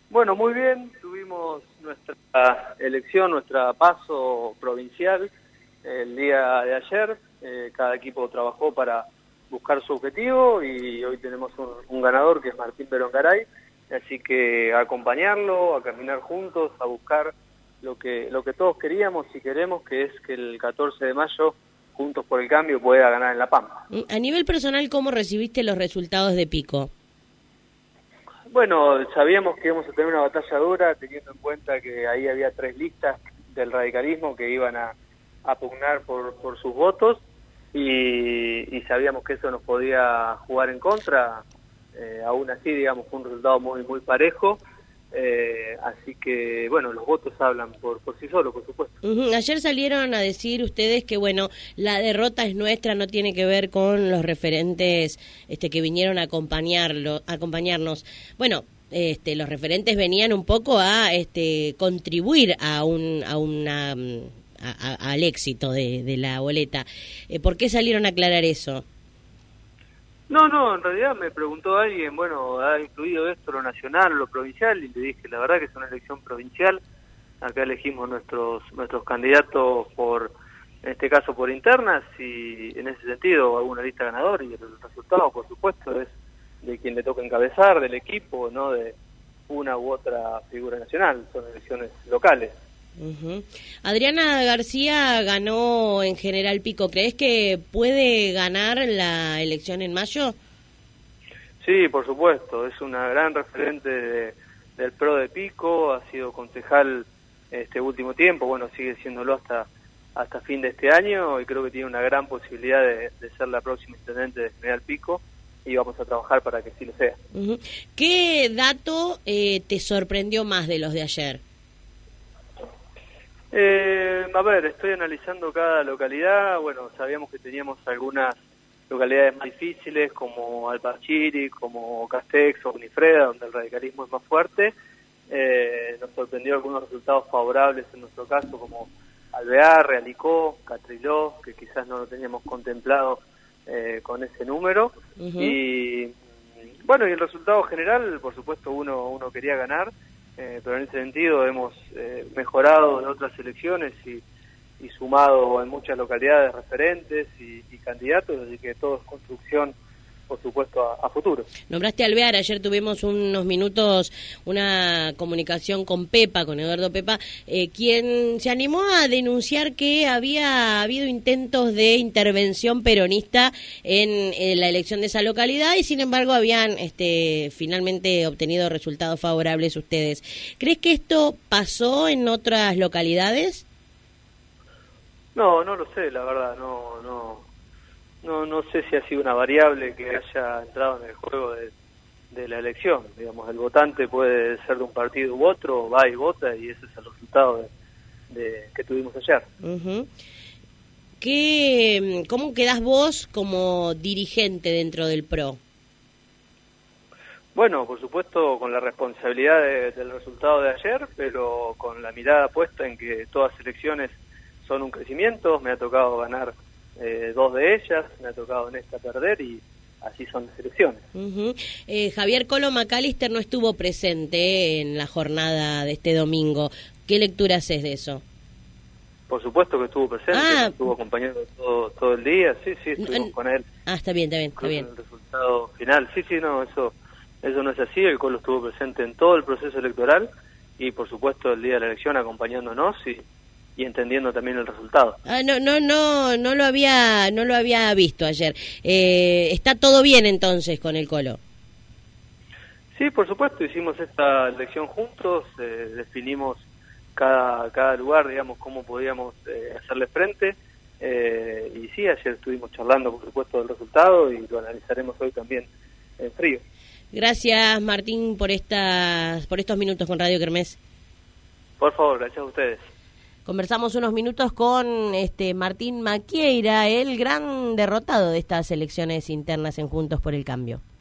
Bueno, muy bien, tuvimos nuestra elección, nuestra paso provincial el día de ayer. Cada equipo trabajó para buscar su objetivo y hoy tenemos un ganador que es Martín Berongaray, así que a acompañarlo, a caminar juntos, a buscar lo que todos queríamos y queremos, que es que el 14 de mayo Juntos por el Cambio pueda ganar en La Pampa. A nivel personal, ¿cómo recibiste los resultados de Pico? Bueno, sabíamos que íbamos a tener una batalla dura, teniendo en cuenta que ahí había 3 listas del radicalismo que iban a pugnar por sus votos y sabíamos que eso nos podía jugar en contra. Aún así, digamos, fue un resultado muy parejo. Así que, bueno, los votos hablan por sí solos, por supuesto. Ayer salieron a decir ustedes que, bueno, la derrota es nuestra, no tiene que ver con los referentes que vinieron a acompañarnos. Bueno, los referentes venían un poco a contribuir al éxito de la boleta. ¿Por qué salieron a aclarar eso? No, en realidad me preguntó alguien, bueno, ¿ha influido esto lo nacional o lo provincial? Y le dije, la verdad que es una elección provincial. Acá elegimos nuestros candidatos en este caso por internas, y en ese sentido alguna lista ganadora, y el resultado, por supuesto, es de quien le toca encabezar, del equipo, no de una u otra figura nacional. Son elecciones locales. Adriana García ganó en General Pico. ¿Crees que puede ganar la elección en mayo? Sí, por supuesto. Es una gran referente del PRO de Pico. Ha sido concejal este último tiempo. Bueno, sigue siéndolo hasta fin de este año, y creo que tiene una gran posibilidad de ser la próxima intendente de General Pico, y vamos a trabajar para que sí lo sea. ¿Qué dato te sorprendió más de los de ayer? A ver, estoy analizando cada localidad. Bueno, sabíamos que teníamos algunas localidades más difíciles, como Alpachiri, como Castex o Unifreda, donde el radicalismo es más fuerte. Nos sorprendió algunos resultados favorables en nuestro caso, como Alvear, Realicó, Catriló, que quizás no lo teníamos contemplado con ese número. Y bueno, y el resultado general, por supuesto, uno quería ganar. Pero en ese sentido hemos mejorado en otras elecciones y sumado en muchas localidades referentes y candidatos, así que todo es construcción, por supuesto, a futuro. Nombraste a Alvear, ayer tuvimos unos minutos una comunicación con Eduardo Pepa, quien se animó a denunciar que había habido intentos de intervención peronista en la elección de esa localidad, y sin embargo habían finalmente obtenido resultados favorables ustedes. ¿Crees que esto pasó en otras localidades? No lo sé, la verdad, no sé si ha sido una variable que haya entrado en el juego de la elección. Digamos, el votante puede ser de un partido u otro, va y vota, y ese es el resultado que tuvimos ayer. ¿Cómo quedás vos como dirigente dentro del PRO? Bueno, por supuesto, con la responsabilidad del resultado de ayer, pero con la mirada puesta en que todas elecciones son un crecimiento. Me ha tocado ganar 2 de ellas, me ha tocado en esta perder, y así son las elecciones. Javier Colo Macalister no estuvo presente en la jornada de este domingo. ¿Qué lectura haces de eso? Por supuesto que estuvo presente, estuvo acompañando todo el día, sí, estuvimos con él. Está bien. El resultado final, eso no es así. El Colo estuvo presente en todo el proceso electoral y, por supuesto, el día de la elección acompañándonos y entendiendo también el resultado. No lo había visto ayer. ¿Está todo bien entonces con el Colo? Sí, por supuesto, hicimos esta elección juntos, definimos cada lugar, digamos, cómo podíamos hacerle frente, y sí, ayer estuvimos charlando, por supuesto, del resultado, y lo analizaremos hoy también en frío. Gracias, Martín, por estos minutos con Radio Kermés. Por favor, gracias a ustedes. Conversamos unos minutos con Martín Maquieira, el gran derrotado de estas elecciones internas en Juntos por el Cambio.